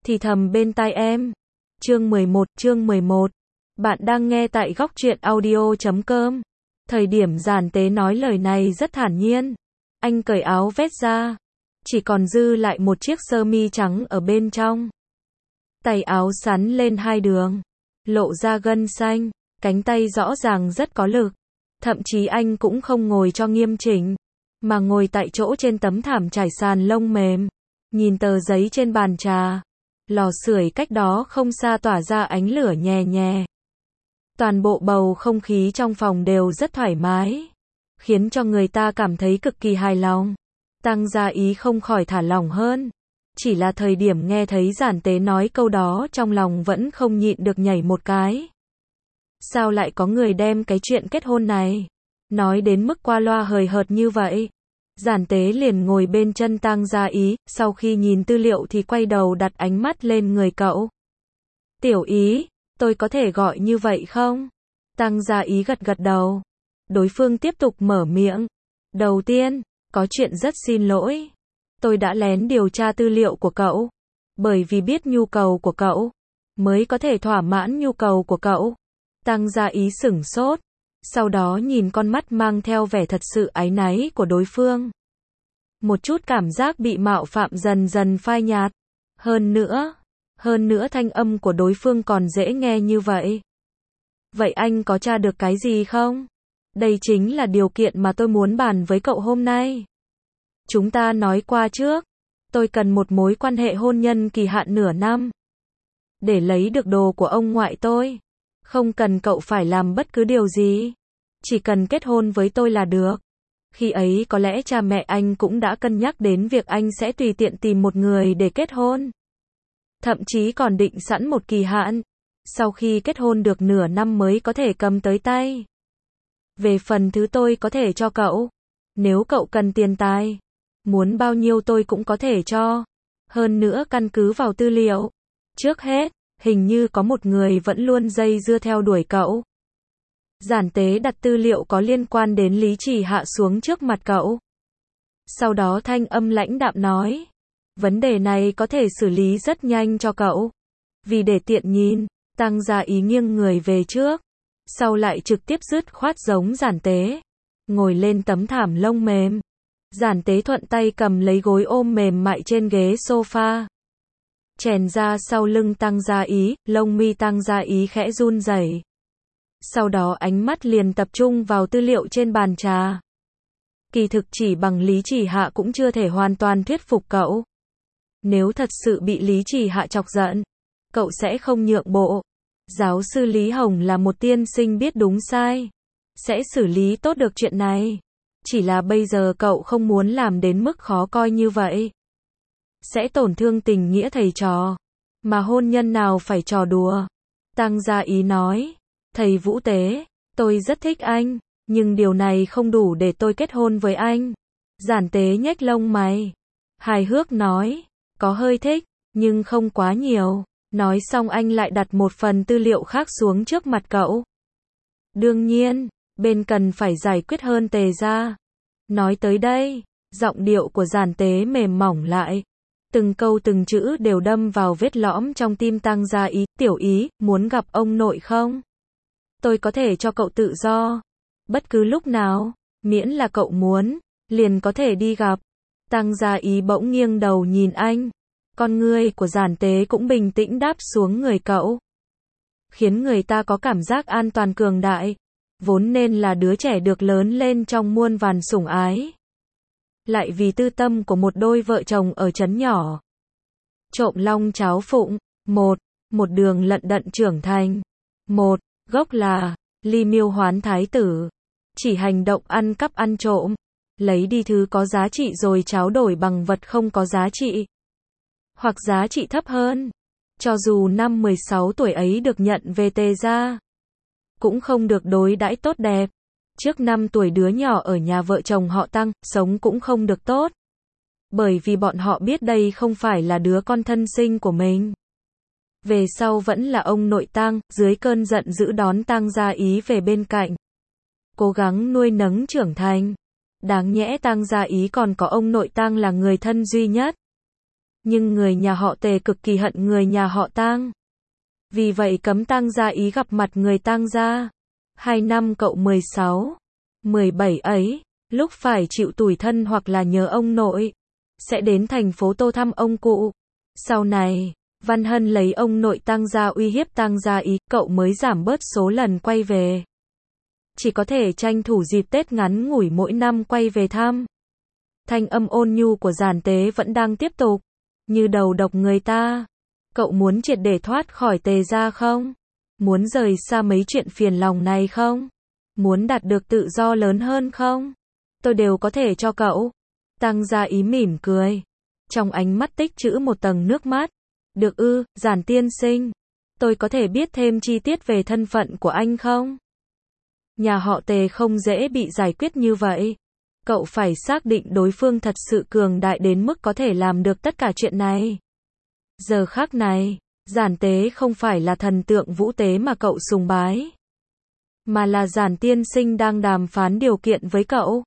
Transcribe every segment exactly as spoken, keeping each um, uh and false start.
thì thầm bên tai em. Chương mười một, chương mười một. Bạn đang nghe tại góc truyện audio chấm com. Thời điểm Giản Tế nói lời này rất thản nhiên. Anh cởi áo vest ra, chỉ còn dư lại một chiếc sơ mi trắng ở bên trong. Tay áo sắn lên hai đường, lộ ra gân xanh, cánh tay rõ ràng rất có lực. Thậm chí anh cũng không ngồi cho nghiêm chỉnh, mà ngồi tại chỗ trên tấm thảm trải sàn lông mềm, nhìn tờ giấy trên bàn trà. Lò sưởi cách đó không xa tỏa ra ánh lửa nhè nhè. Toàn bộ bầu không khí trong phòng đều rất thoải mái, khiến cho người ta cảm thấy cực kỳ hài lòng. Tăng Gia Ý không khỏi thả lỏng hơn. Chỉ là thời điểm nghe thấy Giản Tế nói câu đó trong lòng vẫn không nhịn được nhảy một cái. Sao lại có người đem cái chuyện kết hôn này nói đến mức qua loa hời hợt như vậy? Giản Tế liền ngồi bên chân Tăng Gia Ý, sau khi nhìn tư liệu thì quay đầu đặt ánh mắt lên người cậu. Tiểu Ý, tôi có thể gọi như vậy không? Tăng Gia Ý gật gật đầu. Đối phương tiếp tục mở miệng. Đầu tiên, có chuyện rất xin lỗi. Tôi đã lén điều tra tư liệu của cậu. Bởi vì biết nhu cầu của cậu, mới có thể thỏa mãn nhu cầu của cậu. Tăng Gia Ý sửng sốt. Sau đó nhìn con mắt mang theo vẻ thật sự áy náy của đối phương. Một chút cảm giác bị mạo phạm dần dần phai nhạt. Hơn nữa, hơn nữa thanh âm của đối phương còn dễ nghe như vậy. Vậy anh có tra được cái gì không? Đây chính là điều kiện mà tôi muốn bàn với cậu hôm nay. Chúng ta nói qua trước. Tôi cần một mối quan hệ hôn nhân kỳ hạn nửa năm. Để lấy được đồ của ông ngoại tôi. Không cần cậu phải làm bất cứ điều gì. Chỉ cần kết hôn với tôi là được. Khi ấy có lẽ cha mẹ anh cũng đã cân nhắc đến việc anh sẽ tùy tiện tìm một người để kết hôn. Thậm chí còn định sẵn một kỳ hạn. Sau khi kết hôn được nửa năm mới có thể cầm tới tay. Về phần thứ tôi có thể cho cậu. Nếu cậu cần tiền tài, muốn bao nhiêu tôi cũng có thể cho. Hơn nữa căn cứ vào tư liệu. Trước hết, hình như có một người vẫn luôn dây dưa theo đuổi cậu. Giản Tế đặt tư liệu có liên quan đến Lý Chỉ Hạ xuống trước mặt cậu. Sau đó thanh âm lãnh đạm nói. Vấn đề này có thể xử lý rất nhanh cho cậu. Vì để tiện nhìn, Tăng Gia Ý nghiêng người về trước. Sau lại trực tiếp dứt khoát giống Giản Tế. Ngồi lên tấm thảm lông mềm. Giản Tế thuận tay cầm lấy gối ôm mềm mại trên ghế sofa. Chèn ra sau lưng Tăng Gia Ý, lông mi Tăng Gia Ý khẽ run rẩy. Sau đó ánh mắt liền tập trung vào tư liệu trên bàn trà. Kỳ thực chỉ bằng Lý Chỉ Hạ cũng chưa thể hoàn toàn thuyết phục cậu. Nếu thật sự bị Lý Chỉ Hạ chọc giận, cậu sẽ không nhượng bộ. Giáo sư Lý Hồng là một tiên sinh biết đúng sai. Sẽ xử lý tốt được chuyện này. Chỉ là bây giờ cậu không muốn làm đến mức khó coi như vậy. Sẽ tổn thương tình nghĩa thầy trò. Mà hôn nhân nào phải trò đùa. Tăng Gia Ý nói. Thầy Vũ Tế, tôi rất thích anh. Nhưng điều này không đủ để tôi kết hôn với anh. Giản Tế nhếch lông mày. Hài hước nói. Có hơi thích, nhưng không quá nhiều. Nói xong anh lại đặt một phần tư liệu khác xuống trước mặt cậu. Đương nhiên, bên cần phải giải quyết hơn Tề gia. Nói tới đây, giọng điệu của Giản Tế mềm mỏng lại. Từng câu từng chữ đều đâm vào vết lõm trong tim Tăng Gia Ý. Tiểu Ý, muốn gặp ông nội không? Tôi có thể cho cậu tự do. Bất cứ lúc nào, miễn là cậu muốn, liền có thể đi gặp. Tăng Gia Ý bỗng nghiêng đầu nhìn anh. Con ngươi của Giản Tế cũng bình tĩnh đáp xuống người cậu. Khiến người ta có cảm giác an toàn cường đại. Vốn nên là đứa trẻ được lớn lên trong muôn vàn sủng ái. Lại vì tư tâm của một đôi vợ chồng ở trấn nhỏ. Trộm long cháo phụng. Một, một đường lận đận trưởng thành. Một, gốc là Ly Miêu Hoán Thái tử. Chỉ hành động ăn cắp ăn trộm. Lấy đi thứ có giá trị rồi tráo đổi bằng vật không có giá trị. Hoặc giá trị thấp hơn. Cho dù năm mười sáu tuổi ấy được nhận về Tề gia, cũng không được đối đãi tốt đẹp. Trước năm tuổi đứa nhỏ ở nhà vợ chồng họ Tăng, sống cũng không được tốt. Bởi vì bọn họ biết đây không phải là đứa con thân sinh của mình. Về sau vẫn là ông nội Tăng, dưới cơn giận dữ đón Tăng Gia Ý về bên cạnh. Cố gắng nuôi nấng trưởng thành. Đáng nhẽ Tăng Gia Ý còn có ông nội Tăng là người thân duy nhất. Nhưng người nhà họ Tề cực kỳ hận người nhà họ Tang. Vì vậy cấm Tang Gia Ý gặp mặt người Tang gia. Hai năm cậu mười sáu, mười bảy ấy, lúc phải chịu tủi thân hoặc là nhớ ông nội, sẽ đến thành phố Tô thăm ông cụ. Sau này, Văn Hân lấy ông nội Tang gia uy hiếp Tang Gia Ý, cậu mới giảm bớt số lần quay về. Chỉ có thể tranh thủ dịp Tết ngắn ngủi mỗi năm quay về thăm. Thanh âm ôn nhu của Giản Tế vẫn đang tiếp tục. Như đầu độc người ta. Cậu muốn triệt để thoát khỏi Tề gia không? Muốn rời xa mấy chuyện phiền lòng này không? Muốn đạt được tự do lớn hơn không? Tôi đều có thể cho cậu. Tang Gia Ý mỉm cười. Trong ánh mắt tích trữ một tầng nước mắt. Được ư, Giản tiên sinh. Tôi có thể biết thêm chi tiết về thân phận của anh không? Nhà họ Tề không dễ bị giải quyết như vậy. Cậu phải xác định đối phương thật sự cường đại đến mức có thể làm được tất cả chuyện này. Giờ khắc này, Giản Tế không phải là thần tượng vũ tế mà cậu sùng bái, mà là Giản tiên sinh đang đàm phán điều kiện với cậu.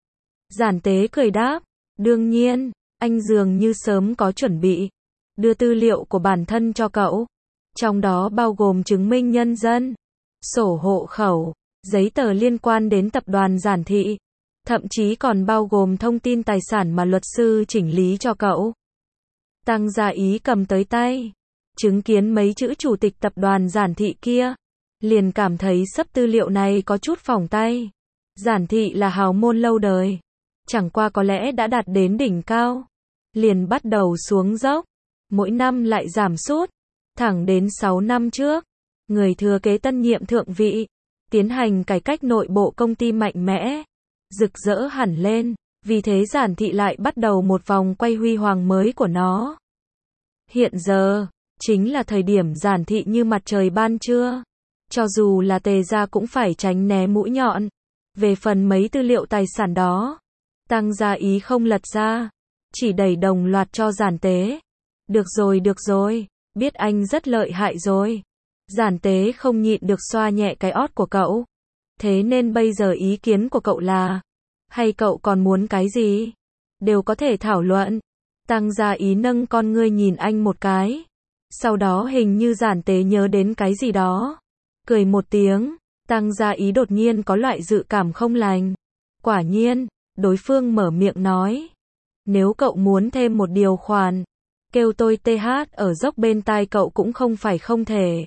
Giản Tế cười đáp, đương nhiên, anh dường như sớm có chuẩn bị, đưa tư liệu của bản thân cho cậu, trong đó bao gồm chứng minh nhân dân, sổ hộ khẩu, giấy tờ liên quan đến tập đoàn Giản thị, thậm chí còn bao gồm thông tin tài sản mà luật sư chỉnh lý cho cậu. Tang Gia Ý cầm tới tay, chứng kiến mấy chữ chủ tịch tập đoàn Giản thị kia, liền cảm thấy sấp tư liệu này có chút phỏng tay. Giản thị là hào môn lâu đời, chẳng qua có lẽ đã đạt đến đỉnh cao, liền bắt đầu xuống dốc, mỗi năm lại giảm sút, thẳng đến sáu năm trước, người thừa kế tân nhiệm thượng vị, tiến hành cải cách nội bộ công ty mạnh mẽ, rực rỡ hẳn lên, vì thế Giản thị lại bắt đầu một vòng quay huy hoàng mới của nó. Hiện giờ, chính là thời điểm Giản thị như mặt trời ban trưa, cho dù là Tề gia cũng phải tránh né mũi nhọn. Về phần mấy tư liệu tài sản đó, Tang Gia Ý không lật ra, chỉ đẩy đồng loạt cho Giản Tế. Được rồi được rồi, biết anh rất lợi hại rồi. Giản Tế không nhịn được xoa nhẹ cái ót của cậu. Thế nên bây giờ ý kiến của cậu là, hay cậu còn muốn cái gì? Đều có thể thảo luận. Tang Gia Ý nâng con ngươi nhìn anh một cái. Sau đó hình như Giản Tế nhớ đến cái gì đó. Cười một tiếng, Tang Gia Ý đột nhiên có loại dự cảm không lành. Quả nhiên, đối phương mở miệng nói. Nếu cậu muốn thêm một điều khoản, kêu tôi tê hát ở dốc bên tai cậu cũng không phải không thể.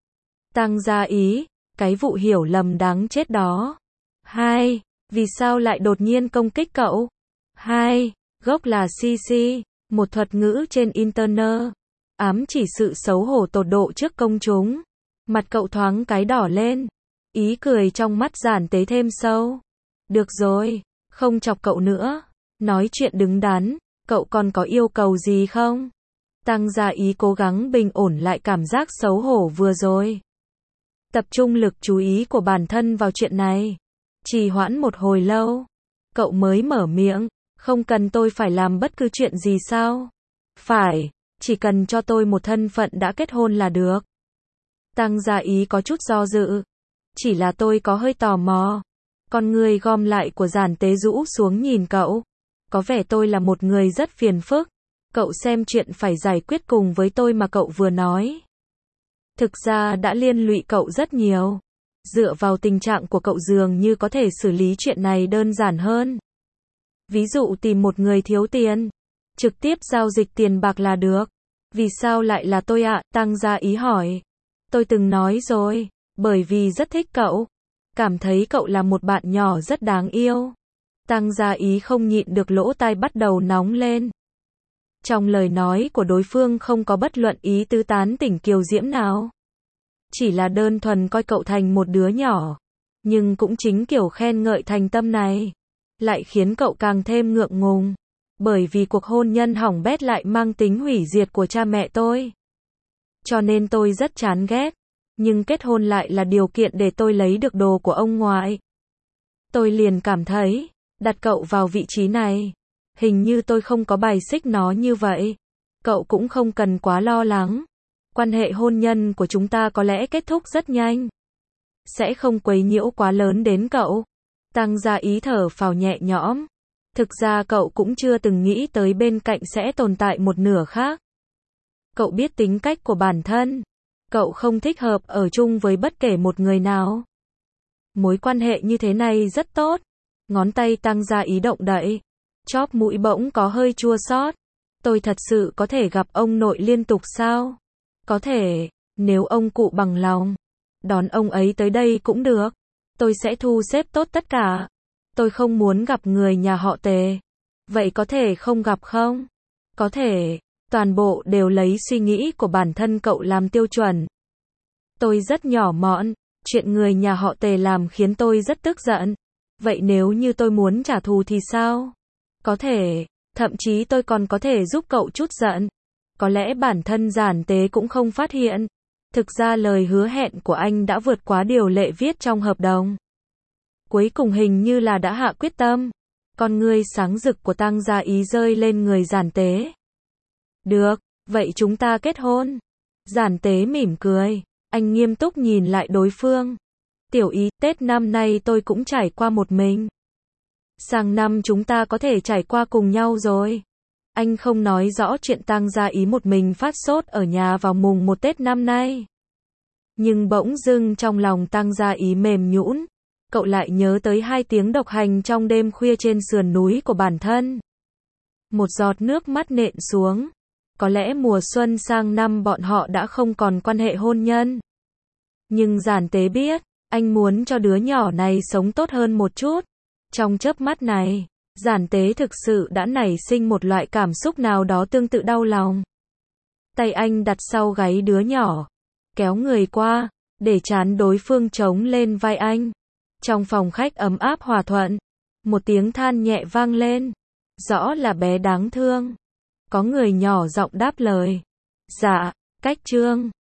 Tang Gia Ý, cái vụ hiểu lầm đáng chết đó. Hai, vì sao lại đột nhiên công kích cậu? Hai, gốc là xê xê, một thuật ngữ trên internet, ám chỉ sự xấu hổ tột độ trước công chúng. Mặt cậu thoáng cái đỏ lên, ý cười trong mắt Giản Tế thêm sâu. Được rồi, không chọc cậu nữa, nói chuyện đứng đắn, cậu còn có yêu cầu gì không? Tang Gia Ý cố gắng bình ổn lại cảm giác xấu hổ vừa rồi. Tập trung lực chú ý của bản thân vào chuyện này. Trì hoãn một hồi lâu, cậu mới mở miệng, không cần tôi phải làm bất cứ chuyện gì sao? Phải, chỉ cần cho tôi một thân phận đã kết hôn là được. Tang Gia Ý có chút do dự. Chỉ là tôi có hơi tò mò. Con người gom lại của Giản Tế rũ xuống nhìn cậu. Có vẻ tôi là một người rất phiền phức. Cậu xem chuyện phải giải quyết cùng với tôi mà cậu vừa nói. Thực ra đã liên lụy cậu rất nhiều. Dựa vào tình trạng của cậu dường như có thể xử lý chuyện này đơn giản hơn. Ví dụ tìm một người thiếu tiền, trực tiếp giao dịch tiền bạc là được. Vì sao lại là tôi ạ? Tang Gia Ý hỏi. Tôi từng nói rồi, bởi vì rất thích cậu. Cảm thấy cậu là một bạn nhỏ rất đáng yêu. Tang Gia Ý không nhịn được lỗ tai bắt đầu nóng lên. Trong lời nói của đối phương không có bất luận ý tứ tán tỉnh kiều diễm nào. Chỉ là đơn thuần coi cậu thành một đứa nhỏ. Nhưng cũng chính kiểu khen ngợi thành tâm này, lại khiến cậu càng thêm ngượng ngùng. Bởi vì cuộc hôn nhân hỏng bét lại mang tính hủy diệt của cha mẹ tôi. Cho nên tôi rất chán ghét. Nhưng kết hôn lại là điều kiện để tôi lấy được đồ của ông ngoại. Tôi liền cảm thấy, đặt cậu vào vị trí này, hình như tôi không có bài xích nó như vậy. Cậu cũng không cần quá lo lắng. Quan hệ hôn nhân của chúng ta có lẽ kết thúc rất nhanh. Sẽ không quấy nhiễu quá lớn đến cậu. Tang Gia Ý thở phào nhẹ nhõm. Thực ra cậu cũng chưa từng nghĩ tới bên cạnh sẽ tồn tại một nửa khác. Cậu biết tính cách của bản thân. Cậu không thích hợp ở chung với bất kể một người nào. Mối quan hệ như thế này rất tốt. Ngón tay Tăng Gia Ý động đậy. Chóp mũi bỗng có hơi chua xót. Tôi thật sự có thể gặp ông nội liên tục sao? Có thể, nếu ông cụ bằng lòng. Đón ông ấy tới đây cũng được. Tôi sẽ thu xếp tốt tất cả. Tôi không muốn gặp người nhà họ Tề. Vậy có thể không gặp không? Có thể. Toàn bộ đều lấy suy nghĩ của bản thân cậu làm tiêu chuẩn. Tôi rất nhỏ mọn. Chuyện người nhà họ Tề làm khiến tôi rất tức giận. Vậy nếu như tôi muốn trả thù thì sao? Có thể. Thậm chí tôi còn có thể giúp cậu chút giận. Có lẽ bản thân Giản Tế cũng không phát hiện. Thực ra lời hứa hẹn của anh đã vượt quá điều lệ viết trong hợp đồng. Cuối cùng hình như là đã hạ quyết tâm. Con ngươi sáng rực của Tăng Gia Ý rơi lên người Giản Tế. Được, vậy chúng ta kết hôn. Giản Tế mỉm cười. Anh nghiêm túc nhìn lại đối phương. Tiểu Ý, Tết năm nay tôi cũng trải qua một mình. Sang năm chúng ta có thể trải qua cùng nhau rồi. Anh không nói rõ chuyện Tăng Gia Ý một mình phát sốt ở nhà vào mùng một Tết năm nay. Nhưng bỗng dưng trong lòng Tăng Gia Ý mềm nhũn. Cậu lại nhớ tới hai tiếng độc hành trong đêm khuya trên sườn núi của bản thân. Một giọt nước mắt nện xuống. Có lẽ mùa xuân sang năm bọn họ đã không còn quan hệ hôn nhân. Nhưng Giản Tế biết, anh muốn cho đứa nhỏ này sống tốt hơn một chút. Trong chớp mắt này, Giản Tế thực sự đã nảy sinh một loại cảm xúc nào đó tương tự đau lòng. Tay anh đặt sau gáy đứa nhỏ, kéo người qua, để trán đối phương chống lên vai anh. Trong phòng khách ấm áp hòa thuận, một tiếng than nhẹ vang lên. Rõ là bé đáng thương. Có người nhỏ giọng đáp lời. Dạ, Cách Trương.